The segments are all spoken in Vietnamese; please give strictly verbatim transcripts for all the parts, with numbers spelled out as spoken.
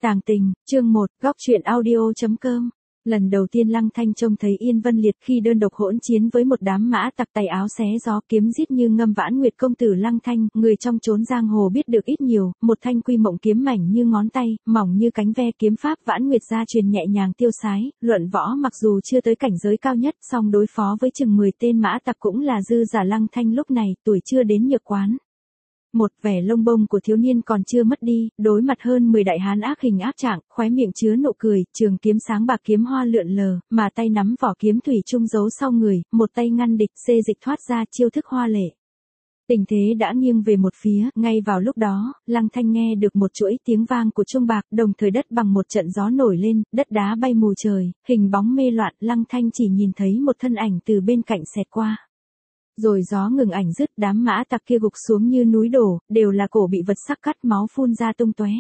Tàng tình, chương một, góc truyện audio.com. Lần đầu tiên Lăng Thanh trông thấy Yên Vân Liệt khi đơn độc hỗn chiến với một đám mã tặc tay áo xé gió kiếm giết như ngâm vãn nguyệt công tử Lăng Thanh, người trong chốn giang hồ biết được ít nhiều, một thanh quy mộng kiếm mảnh như ngón tay, mỏng như cánh ve kiếm pháp vãn nguyệt gia truyền nhẹ nhàng tiêu sái, luận võ mặc dù chưa tới cảnh giới cao nhất, song đối phó với chừng mười tên mã tặc cũng là dư giả. Lăng Thanh lúc này, tuổi chưa đến nhược quán. Một vẻ lông bông của thiếu niên còn chưa mất đi, đối mặt hơn mười đại hán ác hình ác trạng, khóe miệng chứa nụ cười, trường kiếm sáng bạc kiếm hoa lượn lờ, mà tay nắm vỏ kiếm thủy chung giấu sau người, một tay ngăn địch xê dịch thoát ra chiêu thức hoa lệ. Tình thế đã nghiêng về một phía, ngay vào lúc đó, Lăng Thanh nghe được một chuỗi tiếng vang của chuông bạc, đồng thời đất bằng một trận gió nổi lên, đất đá bay mù trời, hình bóng mê loạn, Lăng Thanh chỉ nhìn thấy một thân ảnh từ bên cạnh xẹt qua. Rồi gió ngừng ảnh dứt, đám mã tặc kia gục xuống như núi đổ, đều là cổ bị vật sắc cắt máu phun ra tung tóe.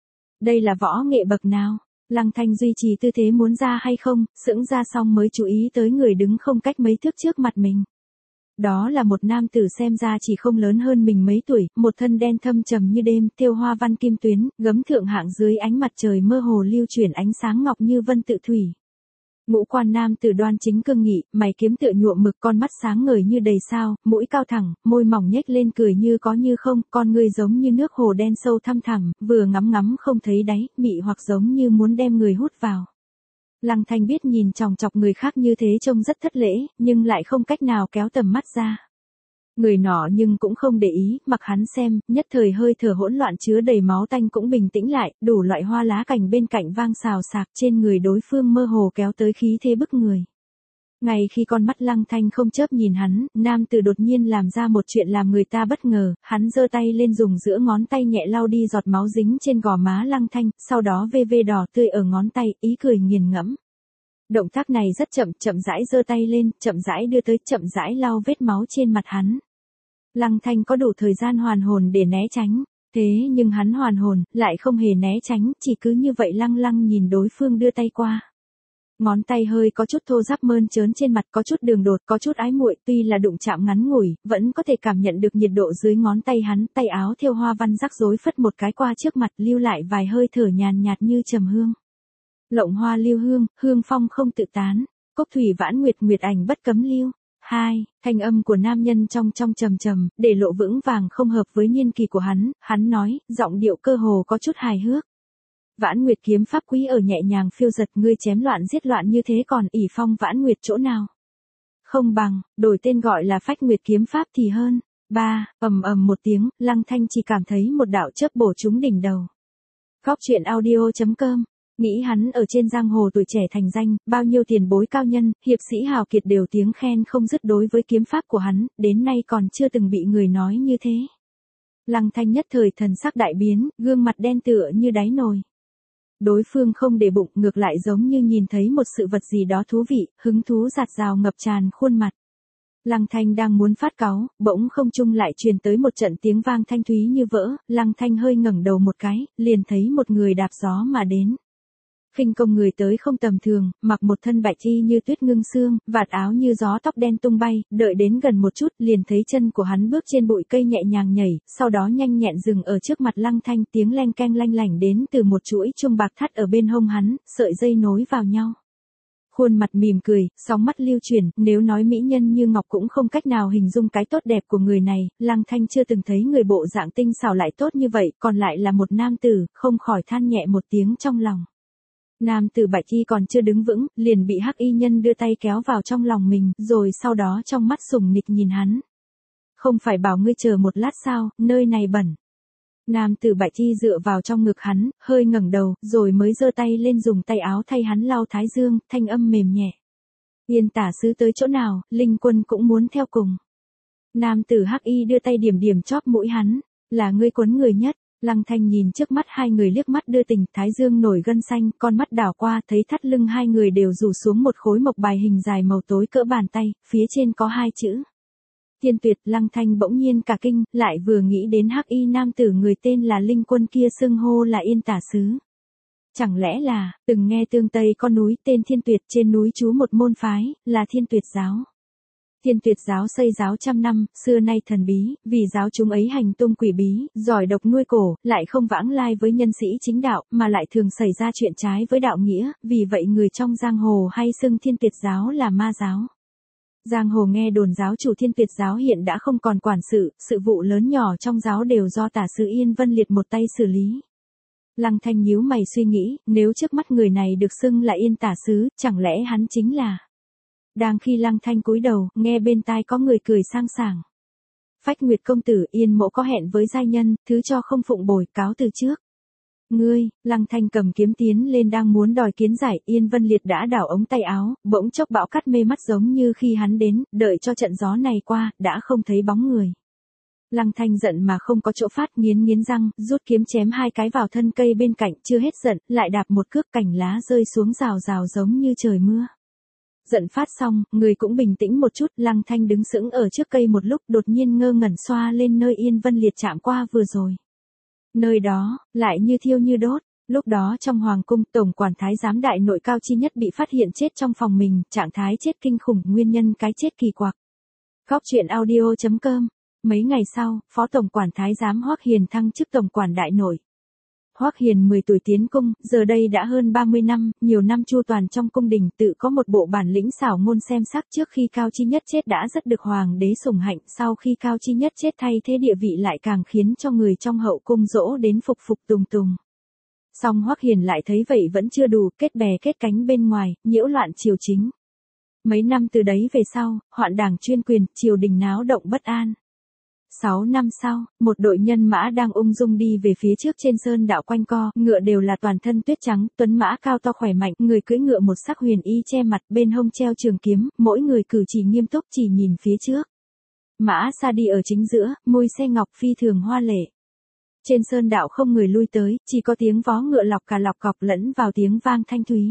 Đây là võ nghệ bậc nào? Lăng Thanh duy trì tư thế muốn ra hay không, sững ra xong mới chú ý tới người đứng không cách mấy thước trước mặt mình. Đó là một nam tử xem ra chỉ không lớn hơn mình mấy tuổi, một thân đen thâm trầm như đêm, thêu hoa văn kim tuyến, gấm thượng hạng dưới ánh mặt trời mơ hồ lưu chuyển ánh sáng ngọc như vân tự thủy. Ngũ quan nam tử đoan chính cương nghị, mày kiếm tựa nhuộm mực, con mắt sáng ngời như đầy sao, mũi cao thẳng, môi mỏng nhếch lên cười như có như không, con ngươi giống như nước hồ đen sâu thăm thẳm, vừa ngắm ngắm không thấy đáy, mị hoặc giống như muốn đem người hút vào. Lăng Thanh biết nhìn chòng chọc người khác như thế trông rất thất lễ, nhưng lại không cách nào kéo tầm mắt ra. Người nọ nhưng cũng không để ý, mặc hắn xem, nhất thời hơi thở hỗn loạn chứa đầy máu tanh cũng bình tĩnh lại, đủ loại hoa lá cành bên cạnh vang xào xạc, trên người đối phương mơ hồ kéo tới khí thế bức người. Ngay khi con mắt Lăng Thanh không chớp nhìn hắn, nam tử đột nhiên làm ra một chuyện làm người ta bất ngờ, hắn giơ tay lên dùng giữa ngón tay nhẹ lau đi giọt máu dính trên gò má Lăng Thanh, sau đó vê vê đỏ tươi ở ngón tay, ý cười nghiền ngẫm. Động tác này rất chậm, chậm rãi giơ tay lên, chậm rãi đưa tới, chậm rãi lau vết máu trên mặt hắn. Lăng Thanh có đủ thời gian hoàn hồn để né tránh, thế nhưng hắn hoàn hồn, lại không hề né tránh, chỉ cứ như vậy lăng lăng nhìn đối phương đưa tay qua. Ngón tay hơi có chút thô ráp mơn trớn trên mặt, có chút đường đột, có chút ái muội, tuy là đụng chạm ngắn ngủi, vẫn có thể cảm nhận được nhiệt độ dưới ngón tay hắn, tay áo thêu hoa văn rắc rối phất một cái qua trước mặt, lưu lại vài hơi thở nhàn nhạt như trầm hương. Lộng hoa lưu hương, hương phong không tự tán, cốc thủy vãn nguyệt, nguyệt ảnh bất cấm lưu. Hai, thanh âm của nam nhân trong trong trầm trầm, để lộ vững vàng không hợp với niên kỳ của hắn, hắn nói, giọng điệu cơ hồ có chút hài hước. Vãn nguyệt kiếm pháp quý ở nhẹ nhàng phiêu giật, ngươi chém loạn giết loạn như thế còn ỷ phong vãn nguyệt chỗ nào? Không bằng, đổi tên gọi là phách nguyệt kiếm pháp thì hơn. Ba, ầm ầm một tiếng, Lăng Thanh chỉ cảm thấy một đạo chớp bổ trúng đỉnh đầu. Góc truyện audio.com. Nghĩ hắn ở trên giang hồ tuổi trẻ thành danh, bao nhiêu tiền bối cao nhân, hiệp sĩ hào kiệt đều tiếng khen không dứt đối với kiếm pháp của hắn, đến nay còn chưa từng bị người nói như thế. Lăng Thanh nhất thời thần sắc đại biến, gương mặt đen tựa như đáy nồi. Đối phương không để bụng, ngược lại giống như nhìn thấy một sự vật gì đó thú vị, hứng thú giạt rào ngập tràn khuôn mặt. Lăng Thanh đang muốn phát cáu, bỗng không trung lại truyền tới một trận tiếng vang thanh thúy như vỡ, Lăng Thanh hơi ngẩng đầu một cái, liền thấy một người đạp gió mà đến. Khinh công người tới không tầm thường, mặc một thân bạch y như tuyết ngưng xương, vạt áo như gió, tóc đen tung bay, đợi đến gần một chút liền thấy chân của hắn bước trên bụi cây nhẹ nhàng nhảy, sau đó nhanh nhẹn dừng ở trước mặt Lăng Thanh, tiếng leng keng lanh lảnh đến từ một chuỗi chuông bạc thắt ở bên hông hắn, sợi dây nối vào nhau. Khuôn mặt mỉm cười, sóng mắt lưu chuyển, nếu nói mỹ nhân như ngọc cũng không cách nào hình dung cái tốt đẹp của người này, Lăng Thanh chưa từng thấy người bộ dạng tinh xảo lại tốt như vậy, còn lại là một nam tử, không khỏi than nhẹ một tiếng trong lòng. Nam tử bạch y còn chưa đứng vững, liền bị hắc y nhân đưa tay kéo vào trong lòng mình, rồi sau đó trong mắt sùng nịch nhìn hắn. Không phải bảo ngươi chờ một lát sao, nơi này bẩn. Nam tử bạch y dựa vào trong ngực hắn, hơi ngẩng đầu, rồi mới giơ tay lên dùng tay áo thay hắn lau thái dương, thanh âm mềm nhẹ. Yên tả sứ tới chỗ nào, Linh Quân cũng muốn theo cùng. Nam tử hắc y đưa tay điểm điểm chóp mũi hắn, là ngươi quấn người nhất. Lăng Thanh nhìn trước mắt hai người liếc mắt đưa tình, thái dương nổi gân xanh, con mắt đảo qua thấy thắt lưng hai người đều rủ xuống một khối mộc bài hình dài màu tối cỡ bàn tay, phía trên có hai chữ. Thiên Tuyệt. Lăng Thanh bỗng nhiên cả kinh, lại vừa nghĩ đến hắc y nam tử người tên là Linh Quân kia xưng hô là Yên Tả Sứ. Chẳng lẽ là, từng nghe tương Tây có núi tên Thiên Tuyệt, trên núi trú một môn phái, là Thiên Tuyệt giáo. Thiên Tuyệt giáo xây giáo trăm năm, xưa nay thần bí, vì giáo chúng ấy hành tung quỷ bí, giỏi độc nuôi cổ, lại không vãng lai với nhân sĩ chính đạo, mà lại thường xảy ra chuyện trái với đạo nghĩa, vì vậy người trong giang hồ hay xưng Thiên Tuyệt giáo là ma giáo. Giang hồ nghe đồn giáo chủ Thiên Tuyệt giáo hiện đã không còn quản sự, sự vụ lớn nhỏ trong giáo đều do tả sứ Yên Vân Liệt một tay xử lý. Lăng Thanh nhíu mày suy nghĩ, nếu trước mắt người này được xưng là Yên tả sứ, chẳng lẽ hắn chính là... Đang khi Lăng Thanh cúi đầu, nghe bên tai có người cười sang sảng. Phách Nguyệt công tử, Yên mỗ có hẹn với giai nhân, thứ cho không phụng bồi, cáo từ trước. Ngươi, Lăng Thanh cầm kiếm tiến lên đang muốn đòi kiến giải, Yên Vân Liệt đã đảo ống tay áo, bỗng chốc bão cắt mê mắt giống như khi hắn đến, đợi cho trận gió này qua, đã không thấy bóng người. Lăng Thanh giận mà không có chỗ phát, nghiến nghiến răng, rút kiếm chém hai cái vào thân cây bên cạnh, chưa hết giận, lại đạp một cước, cành lá rơi xuống rào rào giống như trời mưa. Giận phát xong, người cũng bình tĩnh một chút, Lăng Thanh đứng sững ở trước cây một lúc, đột nhiên ngơ ngẩn xoa lên nơi Yên Vân Liệt chạm qua vừa rồi. Nơi đó, lại như thiêu như đốt. Lúc đó trong hoàng cung, tổng quản thái giám đại nội Cao Chi Nhất bị phát hiện chết trong phòng mình, trạng thái chết kinh khủng, nguyên nhân cái chết kỳ quặc. Góc truyện audio chấm com. Mấy ngày sau, phó tổng quản thái giám Hoắc Hiền thăng chức tổng quản đại nội. Hoắc Hiền mười tuổi tiến cung, giờ đây đã hơn ba mươi năm, nhiều năm chu toàn trong cung đình, tự có một bộ bản lĩnh xảo ngôn xem sắc. Trước khi Cao Chi Nhất chết đã rất được hoàng đế sủng hạnh, sau khi Cao Chi Nhất chết thay thế địa vị lại càng khiến cho người trong hậu cung dỗ đến phục phục tùng tùng. Song Hoắc Hiền lại thấy vậy vẫn chưa đủ, kết bè kết cánh bên ngoài, nhiễu loạn triều chính. Mấy năm từ đấy về sau, hoạn đảng chuyên quyền, triều đình náo động bất an. Sáu năm sau, một đội nhân mã đang ung dung đi về phía trước trên sơn đạo quanh co, ngựa đều là toàn thân tuyết trắng, tuấn mã cao to khỏe mạnh, người cưỡi ngựa một sắc huyền y che mặt, bên hông treo trường kiếm, mỗi người cử chỉ nghiêm túc chỉ nhìn phía trước. Mã xa đi ở chính giữa, môi xe ngọc phi thường hoa lệ. Trên sơn đạo không người lui tới, chỉ có tiếng vó ngựa lọc cà lọc cọc lẫn vào tiếng vang thanh thúy.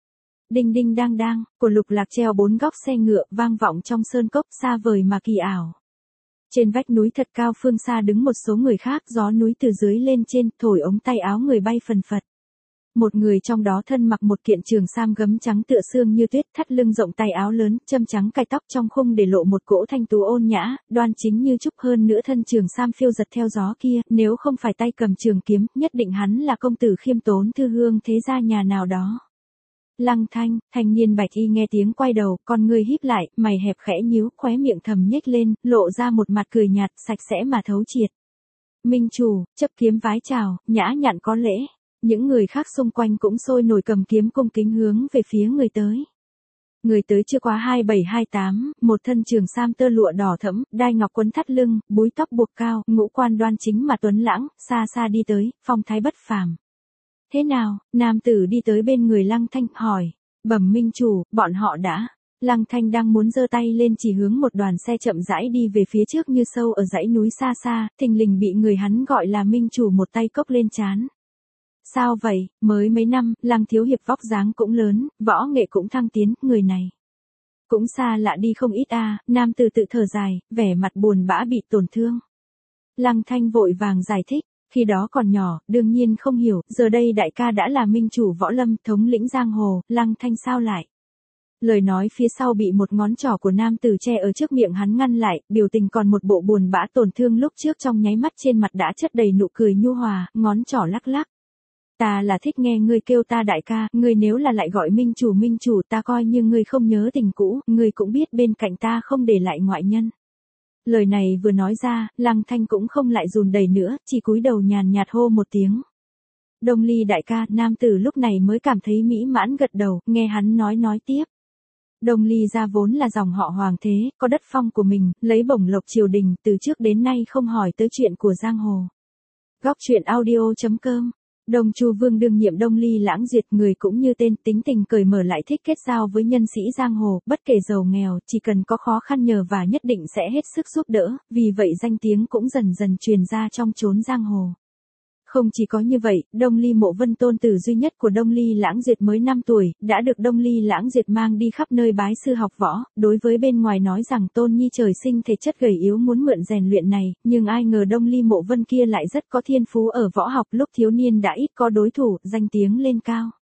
Đinh đinh đang đang, của lục lạc treo bốn góc xe ngựa vang vọng trong sơn cốc xa vời mà kỳ ảo. Trên vách núi thật cao phương xa đứng một số người khác, gió núi từ dưới lên trên, thổi ống tay áo người bay phần phật. Một người trong đó thân mặc một kiện trường sam gấm trắng tựa xương như tuyết, thắt lưng rộng tay áo lớn, châm trắng cài tóc trong khung để lộ một cỗ thanh tú ôn nhã, đoan chính như trúc, hơn nữa thân trường sam phiêu giật theo gió kia, nếu không phải tay cầm trường kiếm, nhất định hắn là công tử khiêm tốn thư hương thế gia nhà nào đó. Lăng Thanh, thanh niên bạch y nghe tiếng quay đầu, con ngươi híp lại, mày hẹp khẽ nhíu, khóe miệng thầm nhếch lên, lộ ra một mặt cười nhạt, sạch sẽ mà thấu triệt. Minh chủ, chấp kiếm vái chào, nhã nhặn có lễ. Những người khác xung quanh cũng sôi nổi cầm kiếm cung kính hướng về phía người tới. Người tới chưa quá hai bảy hai tám, một thân trường sam tơ lụa đỏ thẫm, đai ngọc quấn thắt lưng, búi tóc buộc cao, ngũ quan đoan chính mà tuấn lãng, xa xa đi tới, phong thái bất phàm. Thế nào, nam tử đi tới bên người Lăng Thanh, hỏi, bẩm minh chủ, bọn họ đã. Lăng Thanh đang muốn giơ tay lên chỉ hướng một đoàn xe chậm rãi đi về phía trước như sâu ở dãy núi xa xa, thình lình bị người hắn gọi là minh chủ một tay cốc lên trán. Sao vậy, mới mấy năm, Lăng thiếu hiệp vóc dáng cũng lớn, võ nghệ cũng thăng tiến, người này cũng xa lạ đi không ít a. À, nam tử tự thở dài, vẻ mặt buồn bã bị tổn thương. Lăng Thanh vội vàng giải thích. Khi đó còn nhỏ, đương nhiên không hiểu, giờ đây đại ca đã là minh chủ võ lâm, thống lĩnh giang hồ, Lăng Thanh sao lại. Lời nói phía sau bị một ngón trỏ của nam tử che ở trước miệng hắn ngăn lại, biểu tình còn một bộ buồn bã tổn thương lúc trước trong nháy mắt trên mặt đã chất đầy nụ cười nhu hòa, ngón trỏ lắc lắc. Ta là thích nghe ngươi kêu ta đại ca, ngươi nếu là lại gọi minh chủ minh chủ ta coi như ngươi không nhớ tình cũ, ngươi cũng biết bên cạnh ta không để lại ngoại nhân. Lời này vừa nói ra, Lăng Thanh cũng không lại run đầy nữa, chỉ cúi đầu nhàn nhạt hô một tiếng. Đông Ly đại ca, nam tử lúc này mới cảm thấy mỹ mãn gật đầu, nghe hắn nói nói tiếp. Đông Ly gia vốn là dòng họ hoàng thế, có đất phong của mình, lấy bổng lộc triều đình, từ trước đến nay không hỏi tới chuyện của giang hồ. Góc truyện audio chấm com. Đông Chu Vương đương nhiệm Đông Ly Lãng Duyệt, người cũng như tên, tính tình cởi mở lại thích kết giao với nhân sĩ giang hồ, bất kể giàu nghèo, chỉ cần có khó khăn nhờ và nhất định sẽ hết sức giúp đỡ, vì vậy danh tiếng cũng dần dần truyền ra trong chốn giang hồ. Không chỉ có như vậy, Đông Ly Mộ Vân tôn tử duy nhất của Đông Ly Lãng Duyệt mới năm tuổi, đã được Đông Ly Lãng Duyệt mang đi khắp nơi bái sư học võ, đối với bên ngoài nói rằng Tôn Nhi trời sinh thể chất gầy yếu muốn mượn rèn luyện này, nhưng ai ngờ Đông Ly Mộ Vân kia lại rất có thiên phú ở võ học, lúc thiếu niên đã ít có đối thủ, danh tiếng lên cao.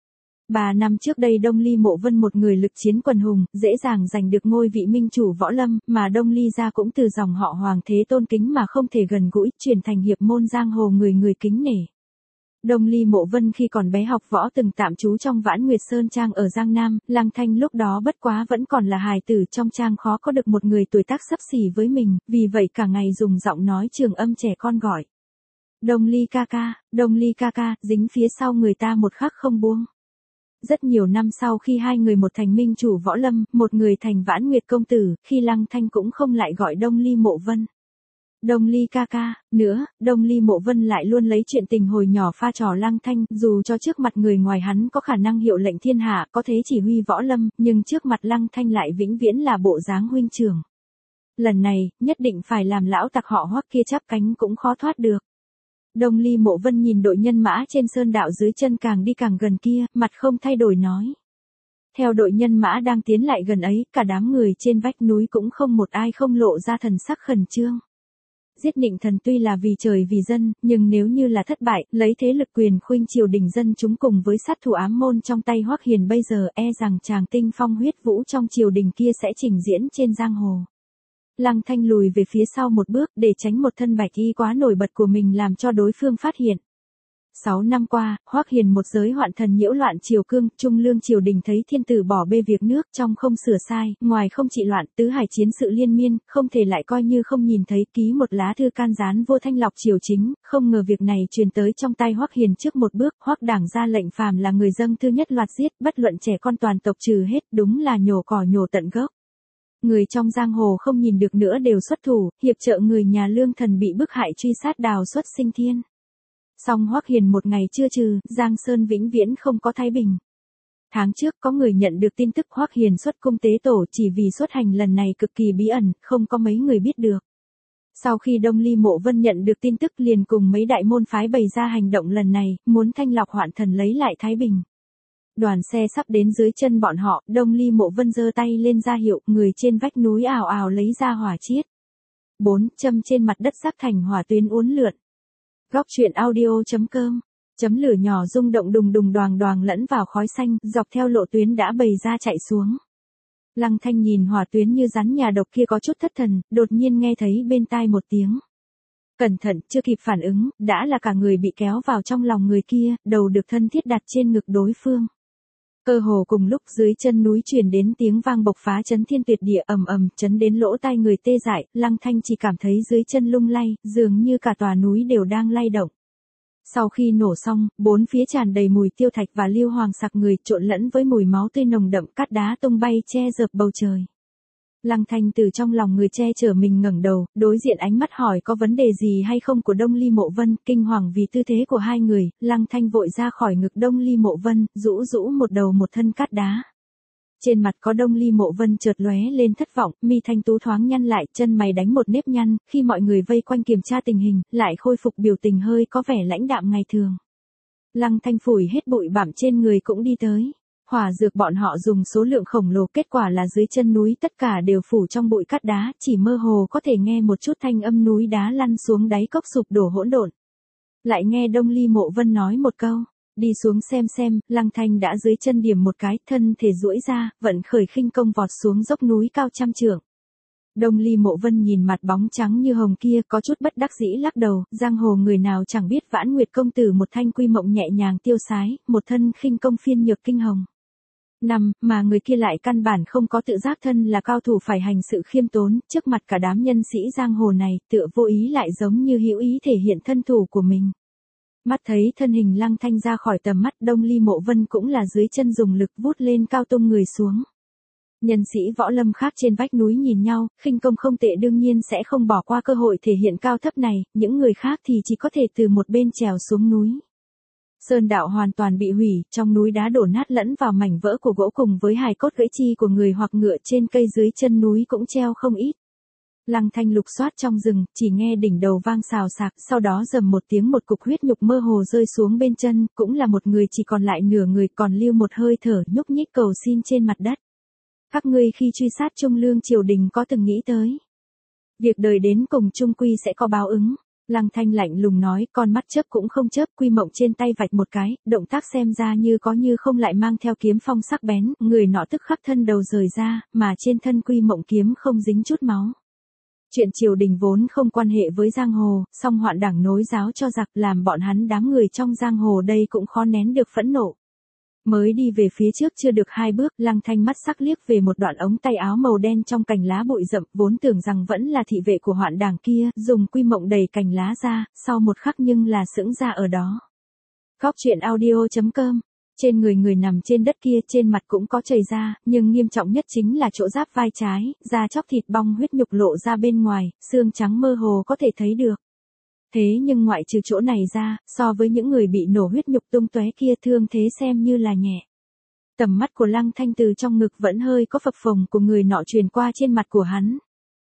Ba năm trước đây Đông Ly Mộ Vân một người lực chiến quần hùng, dễ dàng giành được ngôi vị minh chủ võ lâm, mà Đông Ly gia cũng từ dòng họ Hoàng thế tôn kính mà không thể gần gũi, chuyển thành hiệp môn giang hồ người người kính nể. Đông Ly Mộ Vân khi còn bé học võ từng tạm trú trong Vãn Nguyệt Sơn Trang ở Giang Nam, Lăng Thanh lúc đó bất quá vẫn còn là hài tử trong trang, khó có được một người tuổi tác xấp xỉ với mình, vì vậy cả ngày dùng giọng nói trường âm trẻ con gọi. Đông Ly ca ca, Đông Ly ca ca, dính phía sau người ta một khắc không buông. Rất nhiều năm sau khi hai người một thành minh chủ võ lâm, một người thành Vãn Nguyệt công tử, khi Lăng Thanh cũng không lại gọi Đông Ly Mộ Vân. Đông Ly ca ca, nữa, Đông Ly Mộ Vân lại luôn lấy chuyện tình hồi nhỏ pha trò Lăng Thanh, dù cho trước mặt người ngoài hắn có khả năng hiệu lệnh thiên hạ, có thế chỉ huy võ lâm, nhưng trước mặt Lăng Thanh lại vĩnh viễn là bộ dáng huynh trưởng. Lần này, nhất định phải làm lão tặc họ Hoắc kia chắp cánh cũng khó thoát được. Đông Ly Mộ Vân nhìn đội nhân mã trên sơn đạo dưới chân càng đi càng gần kia, mặt không thay đổi nói. Theo đội nhân mã đang tiến lại gần ấy, cả đám người trên vách núi cũng không một ai không lộ ra thần sắc khẩn trương. Giết Định Thần tuy là vì trời vì dân, nhưng nếu như là thất bại, lấy thế lực quyền khuynh triều đình dân chúng cùng với sát thủ ám môn trong tay Hoắc Hiền bây giờ e rằng chàng tinh phong huyết vũ trong triều đình kia sẽ trình diễn trên giang hồ. Lăng Thanh lùi về phía sau một bước để tránh một thân bạch y quá nổi bật của mình làm cho đối phương phát hiện. Sáu năm qua, Hoắc Hiền một giới hoạn thần nhiễu loạn triều cương, trung lương triều đình thấy thiên tử bỏ bê việc nước, trong không sửa sai, ngoài không trị loạn, tứ hải chiến sự liên miên, không thể lại coi như không nhìn thấy, ký một lá thư can gián vô thanh lọc triều chính, không ngờ việc này truyền tới trong tay Hoắc Hiền trước một bước, Hoắc đảng ra lệnh phàm là người dâng thư nhất loạt giết, bất luận trẻ con toàn tộc trừ hết, đúng là nhổ cỏ nhổ tận gốc. Người trong giang hồ không nhìn được nữa đều xuất thủ, hiệp trợ người nhà lương thần bị bức hại truy sát đào xuất sinh thiên. Song Hoắc Hiền một ngày chưa trừ, Giang Sơn vĩnh viễn không có thái bình. Tháng trước có người nhận được tin tức Hoắc Hiền xuất cung tế tổ, chỉ vì xuất hành lần này cực kỳ bí ẩn, không có mấy người biết được. Sau khi Đông Ly Mộ Vân nhận được tin tức liền cùng mấy đại môn phái bày ra hành động lần này, muốn thanh lọc hoạn thần lấy lại thái bình. Đoàn xe sắp đến dưới chân bọn họ, Đông Ly Mộ Vân giơ tay lên ra hiệu, người trên vách núi ào ào lấy ra hỏa chiết. Bốn châm trên mặt đất sắp thành hỏa tuyến uốn lượn. Góc truyện audio chấm com, chấm lửa nhỏ rung động đùng đùng đoàng đoàng lẫn vào khói xanh, dọc theo lộ tuyến đã bày ra chạy xuống. Lăng Thanh nhìn hỏa tuyến như rắn nhà độc kia có chút thất thần, đột nhiên nghe thấy bên tai một tiếng. Cẩn thận, chưa kịp phản ứng, đã là cả người bị kéo vào trong lòng người kia, đầu được thân thiết đặt trên ngực đối phương. Cơ hồ cùng lúc dưới chân núi truyền đến tiếng vang bộc phá chấn thiên tuyệt địa ầm ầm, chấn đến lỗ tai người tê dại, Lăng Thanh chỉ cảm thấy dưới chân lung lay, dường như cả tòa núi đều đang lay động. Sau khi nổ xong, bốn phía tràn đầy mùi tiêu thạch và lưu hoàng sặc người, trộn lẫn với mùi máu tươi nồng đậm, cát đá tung bay che dợp bầu trời. Lăng Thanh từ trong lòng người che chở mình ngẩng đầu, đối diện ánh mắt hỏi có vấn đề gì hay không của Đông Ly Mộ Vân, kinh hoàng vì tư thế của hai người, Lăng Thanh vội ra khỏi ngực Đông Ly Mộ Vân, rũ rũ một đầu một thân cát đá. Trên mặt có Đông Ly Mộ Vân chợt lóe lên thất vọng, mi thanh tú thoáng nhăn lại, chân mày đánh một nếp nhăn, khi mọi người vây quanh kiểm tra tình hình, lại khôi phục biểu tình hơi có vẻ lãnh đạm ngày thường. Lăng Thanh phủi hết bụi bặm trên người cũng đi tới. Hỏa dược bọn họ dùng số lượng khổng lồ, kết quả là dưới chân núi tất cả đều phủ trong bụi cát đá, chỉ mơ hồ có thể nghe một chút thanh âm núi đá lăn xuống đáy cốc sụp đổ hỗn độn. Lại nghe Đông Ly Mộ Vân nói một câu, đi xuống xem xem, Lăng Thanh đã dưới chân điểm một cái, thân thể duỗi ra, vận khởi khinh công vọt xuống dốc núi cao trăm trượng. Đông Ly Mộ Vân nhìn mặt bóng trắng như hồng kia, có chút bất đắc dĩ lắc đầu, giang hồ người nào chẳng biết Vãn Nguyệt công tử một thanh quy mộng nhẹ nhàng tiêu sái, một thân khinh công phiên nhược kinh hồng. Năm, mà người kia lại căn bản không có tự giác thân là cao thủ phải hành sự khiêm tốn, trước mặt cả đám nhân sĩ giang hồ này, tựa vô ý lại giống như hữu ý thể hiện thân thủ của mình. Mắt thấy thân hình Lăng Thanh ra khỏi tầm mắt, Đông Ly Mộ Vân cũng là dưới chân dùng lực vút lên cao tung người xuống. Nhân sĩ võ lâm khác trên vách núi nhìn nhau, khinh công không tệ đương nhiên sẽ không bỏ qua cơ hội thể hiện cao thấp này, những người khác thì chỉ có thể từ một bên trèo xuống núi. Sơn đạo hoàn toàn bị hủy, trong núi đá đổ nát lẫn vào mảnh vỡ của gỗ cùng với hài cốt gãy chi của người hoặc ngựa, trên cây dưới chân núi cũng treo không ít. Lăng Thanh lục soát trong rừng, chỉ nghe đỉnh đầu vang xào xạc, sau đó rầm một tiếng một cục huyết nhục mơ hồ rơi xuống bên chân, cũng là một người chỉ còn lại nửa người, còn lưu một hơi thở nhúc nhích cầu xin trên mặt đất. Các ngươi khi truy sát Trung Lương triều đình có từng nghĩ tới việc đời đến cùng chung quy sẽ có báo ứng. Lăng Thanh lạnh lùng nói, con mắt chớp cũng không chớp, Quy Mộng trên tay vạch một cái, động tác xem ra như có như không lại mang theo kiếm phong sắc bén, người nọ tức khắc thân đầu rời ra, mà trên thân Quy Mộng kiếm không dính chút máu. Chuyện triều đình vốn không quan hệ với giang hồ, song hoạn đảng nối giáo cho giặc làm bọn hắn đám người trong giang hồ đây cũng khó nén được phẫn nộ. Mới đi về phía trước chưa được hai bước, Lăng Thanh mắt sắc liếc về một đoạn ống tay áo màu đen trong cành lá bụi rậm, vốn tưởng rằng vẫn là thị vệ của hoạn đảng kia, dùng Quy Mộng đẩy cành lá ra, sau một khắc nhưng là sững ra ở đó. Góc truyện audio chấm com. Trên người người nằm trên đất kia, trên mặt cũng có chảy ra, nhưng nghiêm trọng nhất chính là chỗ giáp vai trái, da chóc thịt bong huyết nhục lộ ra bên ngoài, xương trắng mơ hồ có thể thấy được. Thế nhưng ngoại trừ chỗ này ra, so với những người bị nổ huyết nhục tung tóe kia, thương thế xem như là nhẹ. Tầm mắt của Lăng Thanh từ trong ngực vẫn hơi có phập phồng của người nọ truyền qua trên mặt của hắn.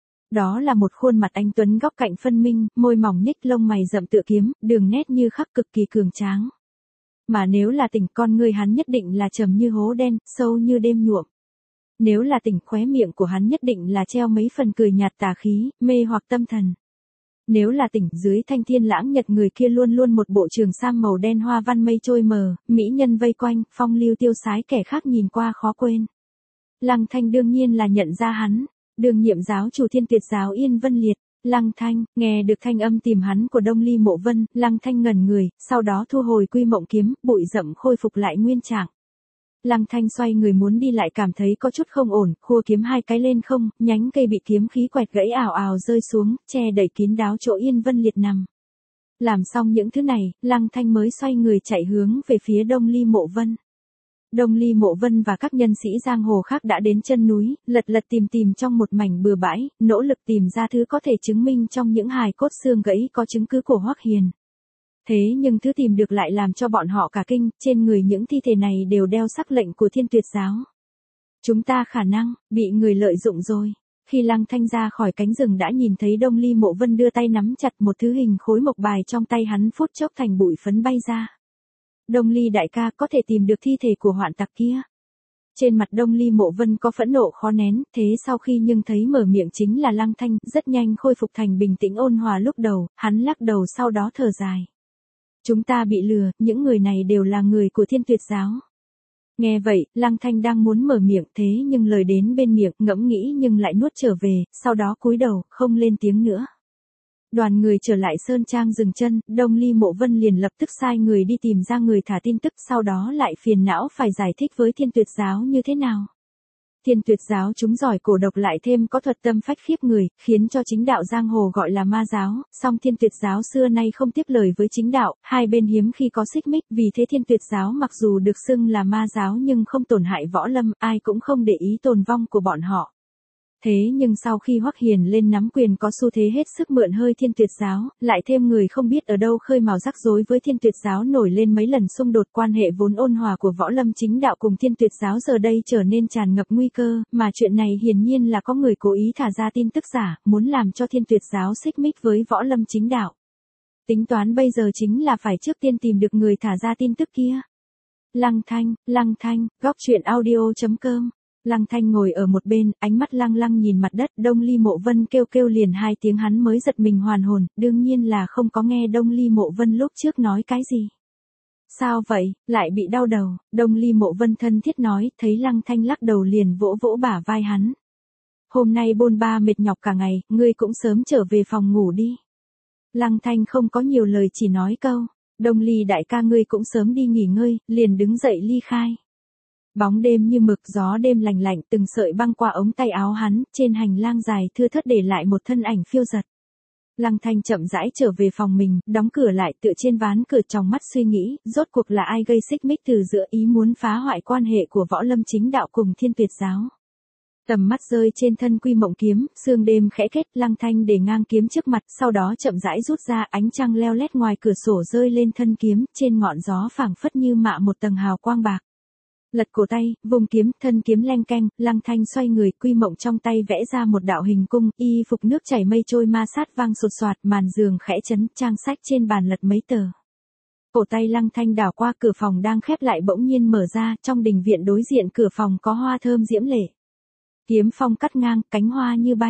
Đó là một khuôn mặt anh tuấn góc cạnh phân minh, môi mỏng nhích, lông mày rậm tựa kiếm, đường nét như khắc cực kỳ cường tráng. Mà nếu là tỉnh, con người hắn nhất định là trầm như hố đen, sâu như đêm nhuộm. Nếu là tỉnh, khóe miệng của hắn nhất định là treo mấy phần cười nhạt tà khí, mê hoặc tâm thần. Nếu là tỉnh, dưới thanh thiên lãng nhật người kia luôn luôn một bộ trường sam màu đen hoa văn mây trôi mờ, mỹ nhân vây quanh, phong lưu tiêu sái, kẻ khác nhìn qua khó quên. Lăng Thanh đương nhiên là nhận ra hắn, đương nhiệm giáo chủ Thiên Tuyệt giáo Yên Vân Liệt. Lăng Thanh, nghe được thanh âm tìm hắn của Đông Ly Mộ Vân, Lăng Thanh ngẩn người, sau đó thu hồi Quy Mộng kiếm, bụi rậm khôi phục lại nguyên trạng. Lăng Thanh xoay người muốn đi lại cảm thấy có chút không ổn, khua kiếm hai cái lên không, nhánh cây bị kiếm khí quẹt gãy ảo ảo rơi xuống, che đẩy kín đáo chỗ Yên Vân Liệt nằm. Làm xong những thứ này, Lăng Thanh mới xoay người chạy hướng về phía Đông Ly Mộ Vân. Đông Ly Mộ Vân và các nhân sĩ giang hồ khác đã đến chân núi, lật lật tìm tìm trong một mảnh bừa bãi, nỗ lực tìm ra thứ có thể chứng minh trong những hài cốt xương gãy có chứng cứ của Hoắc Hiền. Thế nhưng thứ tìm được lại làm cho bọn họ cả kinh, trên người những thi thể này đều đeo sắc lệnh của Thiên Tuyệt giáo. Chúng ta khả năng bị người lợi dụng rồi. Khi Lăng Thanh ra khỏi cánh rừng đã nhìn thấy Đông Ly Mộ Vân đưa tay nắm chặt một thứ hình khối mộc bài trong tay hắn, phút chốc thành bụi phấn bay ra. Đông Ly đại ca, có thể tìm được thi thể của hoạn tặc kia. Trên mặt Đông Ly Mộ Vân có phẫn nộ khó nén, thế sau khi nhưng thấy mở miệng chính là Lăng Thanh, rất nhanh khôi phục thành bình tĩnh ôn hòa lúc đầu, hắn lắc đầu sau đó thở dài. Chúng ta bị lừa, những người này đều là người của Thiên Tuyệt giáo. Nghe vậy, Lăng Thanh đang muốn mở miệng, thế nhưng lời đến bên miệng, ngẫm nghĩ nhưng lại nuốt trở về, sau đó cúi đầu, không lên tiếng nữa. Đoàn người trở lại Sơn Trang dừng chân, Đông Ly Mộ Vân liền lập tức sai người đi tìm ra người thả tin tức, sau đó lại phiền não phải giải thích với Thiên Tuyệt giáo như thế nào. Thiên Tuyệt giáo chúng giỏi cổ độc lại thêm có thuật tâm phách khiếp người, khiến cho chính đạo giang hồ gọi là ma giáo, song Thiên Tuyệt giáo xưa nay không tiếp lời với chính đạo, hai bên hiếm khi có xích mích, vì thế Thiên Tuyệt giáo mặc dù được xưng là ma giáo nhưng không tổn hại võ lâm, ai cũng không để ý tồn vong của bọn họ. Thế nhưng sau khi Hoắc Hiền lên nắm quyền có xu thế hết sức mượn hơi Thiên Tuyệt giáo, lại thêm người không biết ở đâu khơi mào rắc rối với Thiên Tuyệt giáo nổi lên mấy lần xung đột, quan hệ vốn ôn hòa của võ lâm chính đạo cùng Thiên Tuyệt giáo giờ đây trở nên tràn ngập nguy cơ, mà chuyện này hiển nhiên là có người cố ý thả ra tin tức giả, muốn làm cho Thiên Tuyệt giáo xích mích với võ lâm chính đạo. Tính toán bây giờ chính là phải trước tiên tìm được người thả ra tin tức kia. Lăng Thanh, Lăng Thanh, góc truyện audio chấm com. Lăng Thanh ngồi ở một bên, ánh mắt lăng lăng nhìn mặt đất, Đông Ly Mộ Vân kêu kêu liền hai tiếng hắn mới giật mình hoàn hồn, đương nhiên là không có nghe Đông Ly Mộ Vân lúc trước nói cái gì. Sao vậy, lại bị đau đầu, Đông Ly Mộ Vân thân thiết nói, thấy Lăng Thanh lắc đầu liền vỗ vỗ bả vai hắn. Hôm nay bôn ba mệt nhọc cả ngày, ngươi cũng sớm trở về phòng ngủ đi. Lăng Thanh không có nhiều lời chỉ nói câu, Đông Ly đại ca ngươi cũng sớm đi nghỉ ngơi, liền đứng dậy ly khai. Bóng đêm như mực, gió đêm lành lạnh, từng sợi băng qua ống tay áo hắn, trên hành lang dài thưa thớt để lại một thân ảnh phiêu giật. Lăng Thanh chậm rãi trở về phòng mình, đóng cửa lại, tựa trên ván cửa, trong mắt suy nghĩ, rốt cuộc là ai gây xích mích từ giữa, ý muốn phá hoại quan hệ của võ lâm chính đạo cùng Thiên Tuyệt giáo. Tầm mắt rơi trên thân Quy Mộng kiếm, sương đêm khẽ kết, Lăng Thanh để ngang kiếm trước mặt, sau đó chậm rãi rút ra, ánh trăng leo lét ngoài cửa sổ rơi lên thân kiếm, trên ngọn gió phảng phất như mạ một tầng hào quang bạc. Lật cổ tay, vùng kiếm, thân kiếm leng keng, Lăng Thanh xoay người, Quy Mộng trong tay vẽ ra một đạo hình cung, y phục nước chảy mây trôi ma sát vang sột soạt, màn giường khẽ chấn, trang sách trên bàn lật mấy tờ. Cổ tay Lăng Thanh đảo qua, cửa phòng đang khép lại bỗng nhiên mở ra, trong đình viện đối diện cửa phòng có hoa thơm diễm lệ. Kiếm phong cắt ngang, cánh hoa như bay.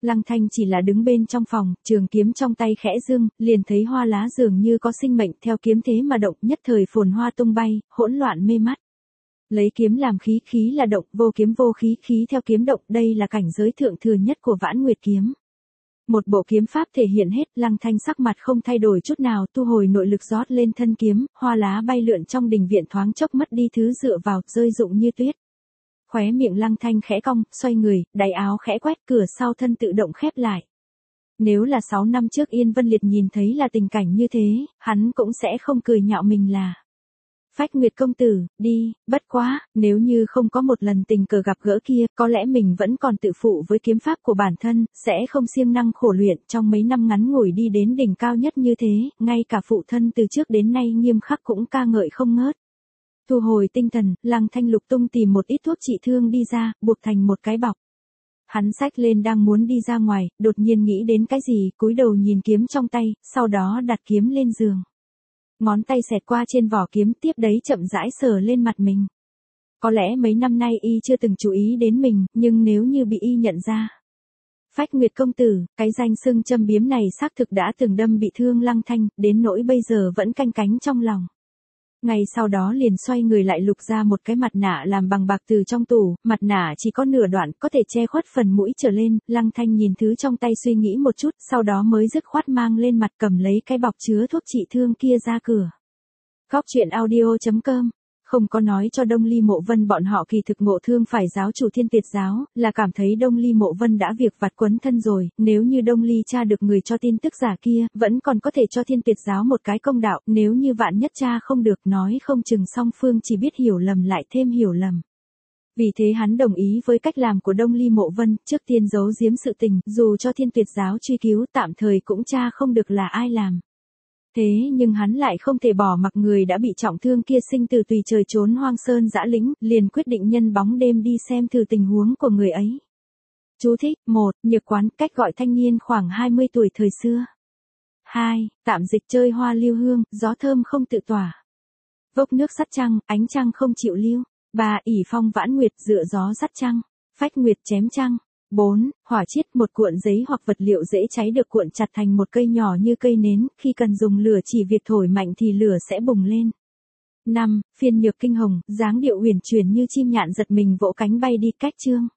Lăng Thanh chỉ là đứng bên trong phòng, trường kiếm trong tay khẽ dương, liền thấy hoa lá dường như có sinh mệnh theo kiếm thế mà động, nhất thời phồn hoa tung bay, hỗn loạn mê mắt. Lấy kiếm làm khí, khí là động, vô kiếm vô khí, khí theo kiếm động, đây là cảnh giới thượng thừa nhất của Vãn Nguyệt kiếm. Một bộ kiếm pháp thể hiện hết, Lăng Thanh sắc mặt không thay đổi chút nào, tu hồi nội lực rót lên thân kiếm, hoa lá bay lượn trong đình viện thoáng chốc mất đi thứ dựa vào, rơi rụng như tuyết. Khóe miệng Lăng Thanh khẽ cong, xoay người, đáy áo khẽ quét, cửa sau thân tự động khép lại. Nếu là sáu năm trước Yên Vân Liệt nhìn thấy là tình cảnh như thế, hắn cũng sẽ không cười nhạo mình là Phách Nguyệt công tử, đi, bất quá, nếu như không có một lần tình cờ gặp gỡ kia, có lẽ mình vẫn còn tự phụ với kiếm pháp của bản thân, sẽ không siêng năng khổ luyện trong mấy năm ngắn ngủi đi đến đỉnh cao nhất như thế, ngay cả phụ thân từ trước đến nay nghiêm khắc cũng ca ngợi không ngớt. Thu hồi tinh thần, Lăng Thanh lục tung tìm một ít thuốc trị thương đi ra, buộc thành một cái bọc. Hắn xách lên đang muốn đi ra ngoài, đột nhiên nghĩ đến cái gì, cúi đầu nhìn kiếm trong tay, sau đó đặt kiếm lên giường. Ngón tay xẹt qua trên vỏ kiếm, tiếp đấy chậm rãi sờ lên mặt mình. Có lẽ mấy năm nay y chưa từng chú ý đến mình, nhưng nếu như bị y nhận ra. Phách Nguyệt công tử, cái danh xưng châm biếm này xác thực đã từng đâm bị thương Lăng Thanh, đến nỗi bây giờ vẫn canh cánh trong lòng. Ngày sau đó liền xoay người lại lục ra một cái mặt nạ làm bằng bạc từ trong tủ, mặt nạ chỉ có nửa đoạn, có thể che khuất phần mũi trở lên, Lăng Thanh nhìn thứ trong tay suy nghĩ một chút, sau đó mới dứt khoát mang lên mặt cầm lấy cái bọc chứa thuốc trị thương kia ra cửa. Góc truyện audio chấm com không có nói cho Đông Ly Mộ Vân bọn họ kỳ thực ngộ thương phải giáo chủ Thiên Tuyệt giáo, là cảm thấy Đông Ly Mộ Vân đã việc vặt quấn thân rồi, nếu như Đông Ly tra được người cho tin tức giả kia, vẫn còn có thể cho Thiên Tuyệt giáo một cái công đạo, nếu như vạn nhất tra không được nói không chừng song phương chỉ biết hiểu lầm lại thêm hiểu lầm. Vì thế hắn đồng ý với cách làm của Đông Ly Mộ Vân, trước tiên giấu giếm sự tình, dù cho Thiên Tuyệt giáo truy cứu tạm thời cũng tra không được là ai làm. Thế nhưng hắn lại không thể bỏ mặc người đã bị trọng thương kia sinh từ tùy trời trốn hoang sơn dã lĩnh, liền quyết định nhân bóng đêm đi xem thử tình huống của người ấy. Chú thích, một, Nhược quán, cách gọi thanh niên khoảng hai mươi tuổi thời xưa. hai, Tạm dịch chơi hoa lưu hương, gió thơm không tự tỏa. Vốc nước sắt trăng, ánh trăng không chịu lưu. ba, ỷ phong vãn nguyệt, dựa gió sắt trăng. Phách nguyệt chém trăng. bốn. Hỏa chiết, một cuộn giấy hoặc vật liệu dễ cháy được cuộn chặt thành một cây nhỏ như cây nến, khi cần dùng lửa chỉ việc thổi mạnh thì lửa sẽ bùng lên. năm. Phiên nhược kinh hồng, dáng điệu huyền chuyển như chim nhạn giật mình vỗ cánh bay đi, cách chương.